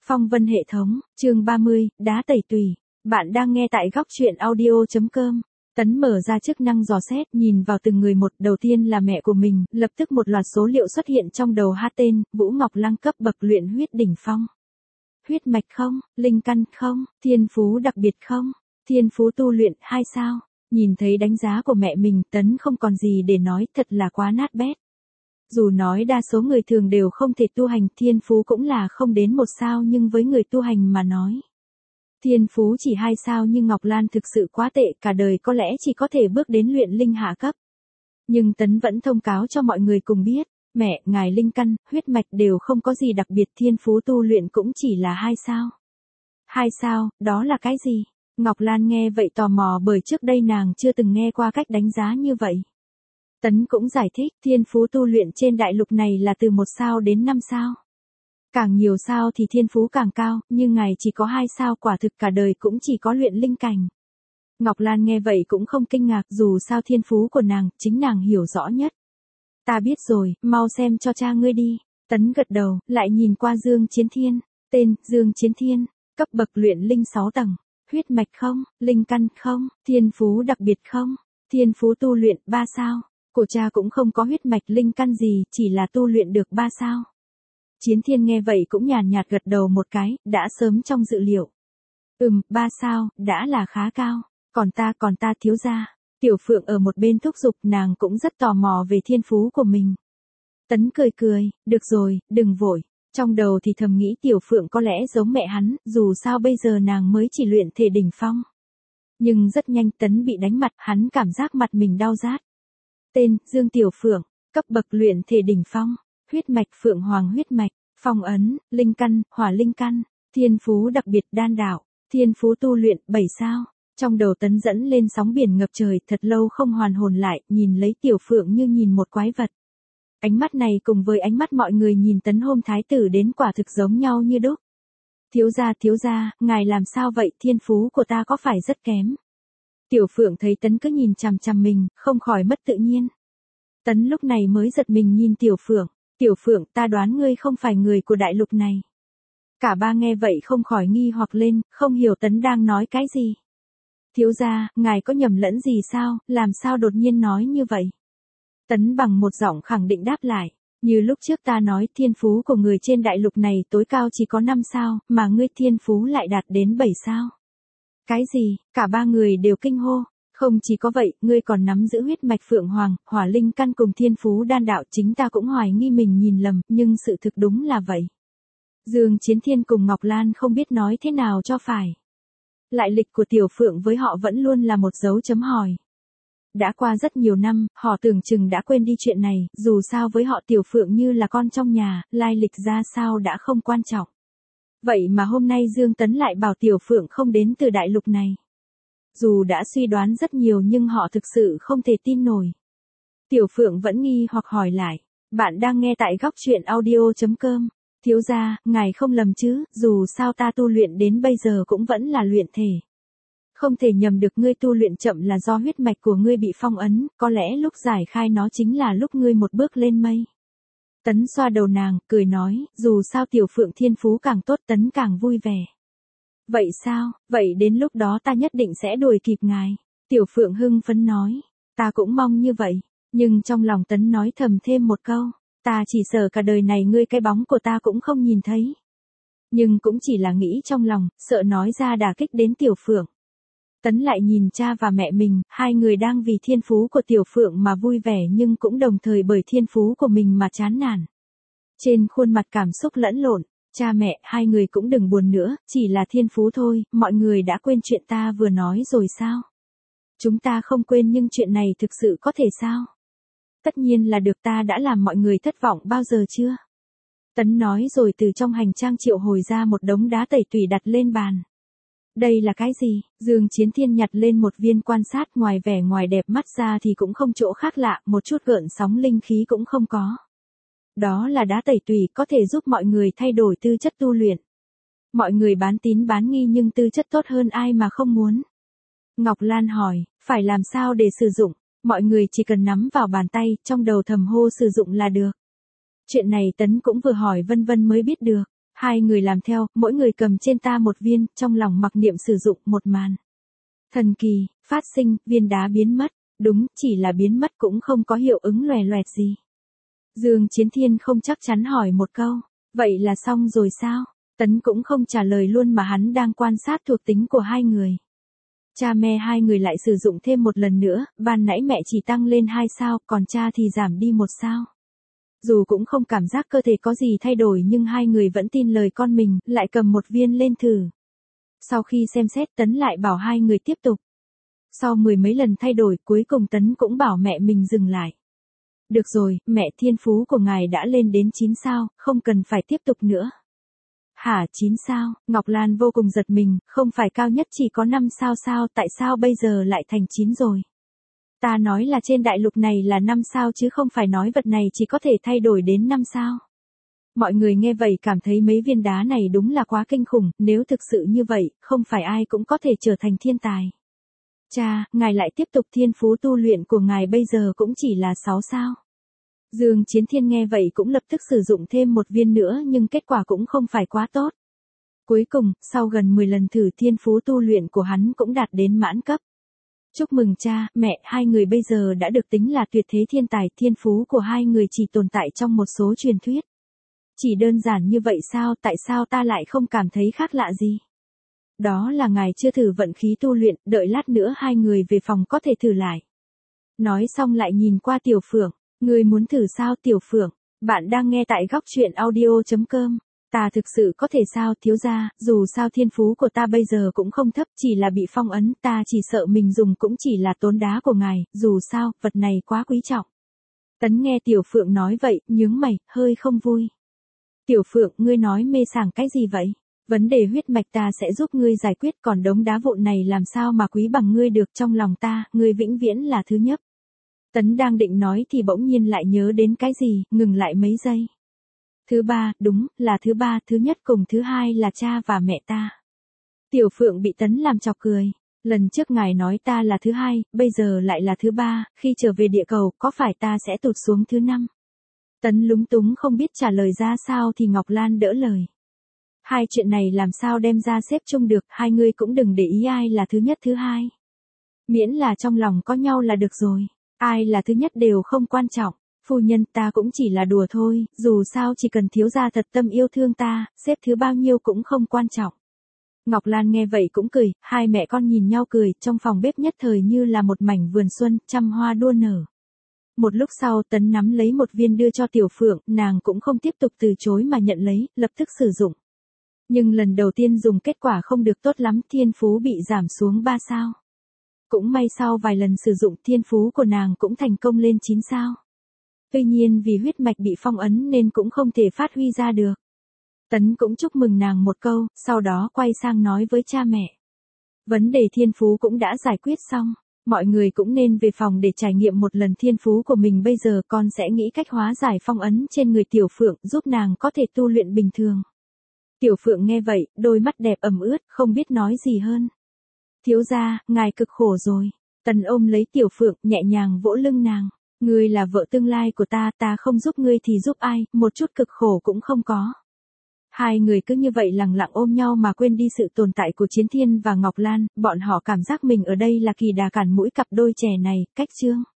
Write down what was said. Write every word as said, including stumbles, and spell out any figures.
Phong vân hệ thống, chương ba mươi, đá tẩy tùy. Bạn đang nghe tại góc truyện audio.com. Tấn mở ra chức năng dò xét, nhìn vào từng người một, đầu tiên là mẹ của mình, lập tức một loạt số liệu xuất hiện trong đầu hát tên, Vũ Ngọc Lăng cấp bậc luyện huyết đỉnh phong. Huyết mạch không, linh căn không, thiên phú đặc biệt không, thiên phú tu luyện hai sao. Nhìn thấy đánh giá của mẹ mình, Tấn không còn gì để nói, thật là quá nát bét. Dù nói đa số người thường đều không thể tu hành, thiên phú cũng là không đến một sao, nhưng với người tu hành mà nói, thiên phú chỉ hai sao, nhưng Ngọc Lan thực sự quá tệ, cả đời có lẽ chỉ có thể bước đến luyện linh hạ cấp. Nhưng Tấn vẫn thông cáo cho mọi người cùng biết, mẹ, ngài linh căn, huyết mạch đều không có gì đặc biệt, thiên phú tu luyện cũng chỉ là hai sao. Hai sao, đó là cái gì? Ngọc Lan nghe vậy tò mò, bởi trước đây nàng chưa từng nghe qua cách đánh giá như vậy. Tấn cũng giải thích, thiên phú tu luyện trên đại lục này là từ một sao đến năm sao. Càng nhiều sao thì thiên phú càng cao, nhưng ngài chỉ có hai sao, quả thực cả đời cũng chỉ có luyện linh cảnh. Ngọc Lan nghe vậy cũng không kinh ngạc, dù sao thiên phú của nàng, chính nàng hiểu rõ nhất. Ta biết rồi, mau xem cho cha ngươi đi. Tấn gật đầu, lại nhìn qua Dương Chiến Thiên. Tên, Dương Chiến Thiên, cấp bậc luyện linh sáu tầng. Huyết mạch không, linh căn không, thiên phú đặc biệt không, thiên phú tu luyện ba sao. Của cha cũng không có huyết mạch linh căn gì, chỉ là tu luyện được ba sao. Chiến Thiên nghe vậy cũng nhàn nhạt gật đầu một cái, đã sớm trong dự liệu. Ừm, ba sao, đã là khá cao. Còn ta, còn ta thiếu gia. Tiểu Phượng ở một bên thúc giục, nàng cũng rất tò mò về thiên phú của mình. Tấn cười cười, được rồi, đừng vội. Trong đầu thì thầm nghĩ Tiểu Phượng có lẽ giống mẹ hắn, dù sao bây giờ nàng mới chỉ luyện thể đỉnh phong. Nhưng rất nhanh Tấn bị đánh mặt, hắn cảm giác mặt mình đau rát. Tên, Dương Tiểu Phượng, cấp bậc luyện thể đỉnh phong, huyết mạch Phượng Hoàng huyết mạch, phong ấn, linh căn, hỏa linh căn, thiên phú đặc biệt đan đạo, thiên phú tu luyện bảy sao. Trong đầu Tấn dẫn lên sóng biển ngập trời, thật lâu không hoàn hồn lại, nhìn lấy Tiểu Phượng như nhìn một quái vật. Ánh mắt này cùng với ánh mắt mọi người nhìn Tấn hôm thái tử đến quả thực giống nhau như đúc. Thiếu gia, thiếu gia, ngài làm sao vậy, thiên phú của ta có phải rất kém? Tiểu Phượng thấy Tấn cứ nhìn chằm chằm mình, không khỏi mất tự nhiên. Tấn lúc này mới giật mình nhìn Tiểu Phượng. Tiểu Phượng, ta đoán ngươi không phải người của đại lục này. Cả ba nghe vậy không khỏi nghi hoặc lên, không hiểu Tấn đang nói cái gì. Thiếu gia, ngài có nhầm lẫn gì sao, làm sao đột nhiên nói như vậy? Tấn bằng một giọng khẳng định đáp lại, như lúc trước ta nói, thiên phú của người trên đại lục này tối cao chỉ có năm sao, mà ngươi thiên phú lại đạt đến bảy sao. Cái gì? Cả ba người đều kinh hô. Không chỉ có vậy, ngươi còn nắm giữ huyết mạch Phượng Hoàng, hỏa linh căn cùng thiên phú đan đạo, chính ta cũng hoài nghi mình nhìn lầm, nhưng sự thực đúng là vậy. Dương Chiến Thiên cùng Ngọc Lan không biết nói thế nào cho phải. Lại lịch của Tiểu Phượng với họ vẫn luôn là một dấu chấm hỏi. Đã qua rất nhiều năm, họ tưởng chừng đã quên đi chuyện này, dù sao với họ Tiểu Phượng như là con trong nhà, lai lịch ra sao đã không quan trọng. Vậy mà hôm nay Dương Tấn lại bảo Tiểu Phượng không đến từ đại lục này. Dù đã suy đoán rất nhiều nhưng họ thực sự không thể tin nổi. Tiểu Phượng vẫn nghi hoặc hỏi lại. Bạn đang nghe tại góc truyện audio.com. Thiếu gia, ngài không lầm chứ, dù sao ta tu luyện đến bây giờ cũng vẫn là luyện thể. Không thể nhầm được, ngươi tu luyện chậm là do huyết mạch của ngươi bị phong ấn, có lẽ lúc giải khai nó chính là lúc ngươi một bước lên mây. Tấn xoa đầu nàng, cười nói, dù sao Tiểu Phượng thiên phú càng tốt Tấn càng vui vẻ. Vậy sao, vậy đến lúc đó ta nhất định sẽ đuổi kịp ngài. Tiểu Phượng hưng phấn nói, ta cũng mong như vậy, nhưng trong lòng Tấn nói thầm thêm một câu, ta chỉ sợ cả đời này ngươi cái bóng của ta cũng không nhìn thấy. Nhưng cũng chỉ là nghĩ trong lòng, sợ nói ra đả kích đến Tiểu Phượng. Tấn lại nhìn cha và mẹ mình, hai người đang vì thiên phú của Tiểu Phượng mà vui vẻ nhưng cũng đồng thời bởi thiên phú của mình mà chán nản. Trên khuôn mặt cảm xúc lẫn lộn, cha mẹ, hai người cũng đừng buồn nữa, chỉ là thiên phú thôi, mọi người đã quên chuyện ta vừa nói rồi sao? Chúng ta không quên nhưng chuyện này thực sự có thể sao? Tất nhiên là được, ta đã làm mọi người thất vọng bao giờ chưa? Tấn nói rồi từ trong hành trang triệu hồi ra một đống đá tẩy tùy đặt lên bàn. Đây là cái gì? Dương Chiến Thiên nhặt lên một viên quan sát, ngoài vẻ ngoài đẹp mắt ra thì cũng không chỗ khác lạ, một chút gợn sóng linh khí cũng không có. Đó là đá tẩy tùy, có thể giúp mọi người thay đổi tư chất tu luyện. Mọi người bán tín bán nghi nhưng tư chất tốt hơn ai mà không muốn. Ngọc Lan hỏi, phải làm sao để sử dụng? Mọi người chỉ cần nắm vào bàn tay, trong đầu thầm hô sử dụng là được. Chuyện này Tấn cũng vừa hỏi vân vân mới biết được. Hai người làm theo, mỗi người cầm trên ta một viên, trong lòng mặc niệm sử dụng một màn. Thần kỳ, phát sinh, viên đá biến mất. Đúng, chỉ là biến mất cũng không có hiệu ứng loè loẹt gì. Dương Chiến Thiên không chắc chắn hỏi một câu. Vậy là xong rồi sao? Tấn cũng không trả lời luôn mà hắn đang quan sát thuộc tính của hai người. Cha mẹ hai người lại sử dụng thêm một lần nữa, ban nãy mẹ chỉ tăng lên hai sao, còn cha thì giảm đi một sao. Dù cũng không cảm giác cơ thể có gì thay đổi nhưng hai người vẫn tin lời con mình, lại cầm một viên lên thử. Sau khi xem xét Tấn lại bảo hai người tiếp tục. Sau mười mấy lần thay đổi cuối cùng Tấn cũng bảo mẹ mình dừng lại. Được rồi, mẹ, thiên phú của ngài đã lên đến chín sao, không cần phải tiếp tục nữa. Hả, chín sao? Ngọc Lan vô cùng giật mình, không phải cao nhất chỉ có năm sao sao, tại sao bây giờ lại thành chín rồi? Ta nói là trên đại lục này là năm sao chứ không phải nói vật này chỉ có thể thay đổi đến năm sao. Mọi người nghe vậy cảm thấy mấy viên đá này đúng là quá kinh khủng, nếu thực sự như vậy, không phải ai cũng có thể trở thành thiên tài. Cha, ngài lại tiếp tục, thiên phú tu luyện của ngài bây giờ cũng chỉ là sáu sao. Dương Chiến Thiên nghe vậy cũng lập tức sử dụng thêm một viên nữa nhưng kết quả cũng không phải quá tốt. Cuối cùng, sau gần mười lần thử thiên phú tu luyện của hắn cũng đạt đến mãn cấp. Chúc mừng cha, mẹ, hai người bây giờ đã được tính là tuyệt thế thiên tài, thiên phú của hai người chỉ tồn tại trong một số truyền thuyết. Chỉ đơn giản như vậy sao, tại sao ta lại không cảm thấy khác lạ gì? Đó là ngài chưa thử vận khí tu luyện, đợi lát nữa hai người về phòng có thể thử lại. Nói xong lại nhìn qua Tiểu Phượng, người muốn thử sao Tiểu Phượng? Bạn đang nghe tại góc truyện audio chấm com. Ta thực sự có thể sao thiếu gia, dù sao thiên phú của ta bây giờ cũng không thấp, chỉ là bị phong ấn, ta chỉ sợ mình dùng cũng chỉ là tốn đá của ngài, dù sao, vật này quá quý trọng. Tấn nghe Tiểu Phượng nói vậy, nhướng mày, hơi không vui. Tiểu Phượng, ngươi nói mê sảng cái gì vậy? Vấn đề huyết mạch ta sẽ giúp ngươi giải quyết, còn đống đá vụn này làm sao mà quý bằng ngươi được, trong lòng ta, ngươi vĩnh viễn là thứ nhất. Tấn đang định nói thì bỗng nhiên lại nhớ đến cái gì, ngừng lại mấy giây. Thứ ba, đúng, là thứ ba, thứ nhất cùng thứ hai là cha và mẹ ta. Tiểu Phượng bị Tấn làm chọc cười. Lần trước ngài nói ta là thứ hai, bây giờ lại là thứ ba, khi trở về địa cầu, có phải ta sẽ tụt xuống thứ năm? Tấn lúng túng không biết trả lời ra sao thì Ngọc Lan đỡ lời. Hai chuyện này làm sao đem ra xếp chung được, hai người cũng đừng để ý ai là thứ nhất thứ hai. Miễn là trong lòng có nhau là được rồi, ai là thứ nhất đều không quan trọng. Phu nhân, ta cũng chỉ là đùa thôi, dù sao chỉ cần thiếu gia thật tâm yêu thương ta, xếp thứ bao nhiêu cũng không quan trọng. Ngọc Lan nghe vậy cũng cười, hai mẹ con nhìn nhau cười, trong phòng bếp nhất thời như là một mảnh vườn xuân, trăm hoa đua nở. Một lúc sau Tấn nắm lấy một viên đưa cho Tiểu Phượng, nàng cũng không tiếp tục từ chối mà nhận lấy, lập tức sử dụng. Nhưng lần đầu tiên dùng kết quả không được tốt lắm, thiên phú bị giảm xuống ba sao. Cũng may sau vài lần sử dụng thiên phú của nàng cũng thành công lên chín sao. Tuy nhiên vì huyết mạch bị phong ấn nên cũng không thể phát huy ra được. Tấn cũng chúc mừng nàng một câu, sau đó quay sang nói với cha mẹ. Vấn đề thiên phú cũng đã giải quyết xong, mọi người cũng nên về phòng để trải nghiệm một lần thiên phú của mình, bây giờ con sẽ nghĩ cách hóa giải phong ấn trên người Tiểu Phượng giúp nàng có thể tu luyện bình thường. Tiểu Phượng nghe vậy, đôi mắt đẹp ẩm ướt, không biết nói gì hơn. Thiếu gia, ngài cực khổ rồi. Tần ôm lấy Tiểu Phượng, nhẹ nhàng vỗ lưng nàng. Ngươi là vợ tương lai của ta, ta không giúp ngươi thì giúp ai, một chút cực khổ cũng không có. Hai người cứ như vậy lặng lặng ôm nhau mà quên đi sự tồn tại của Chiến Thiên và Ngọc Lan, bọn họ cảm giác mình ở đây là kỳ đà cản mũi cặp đôi trẻ này, cách chương.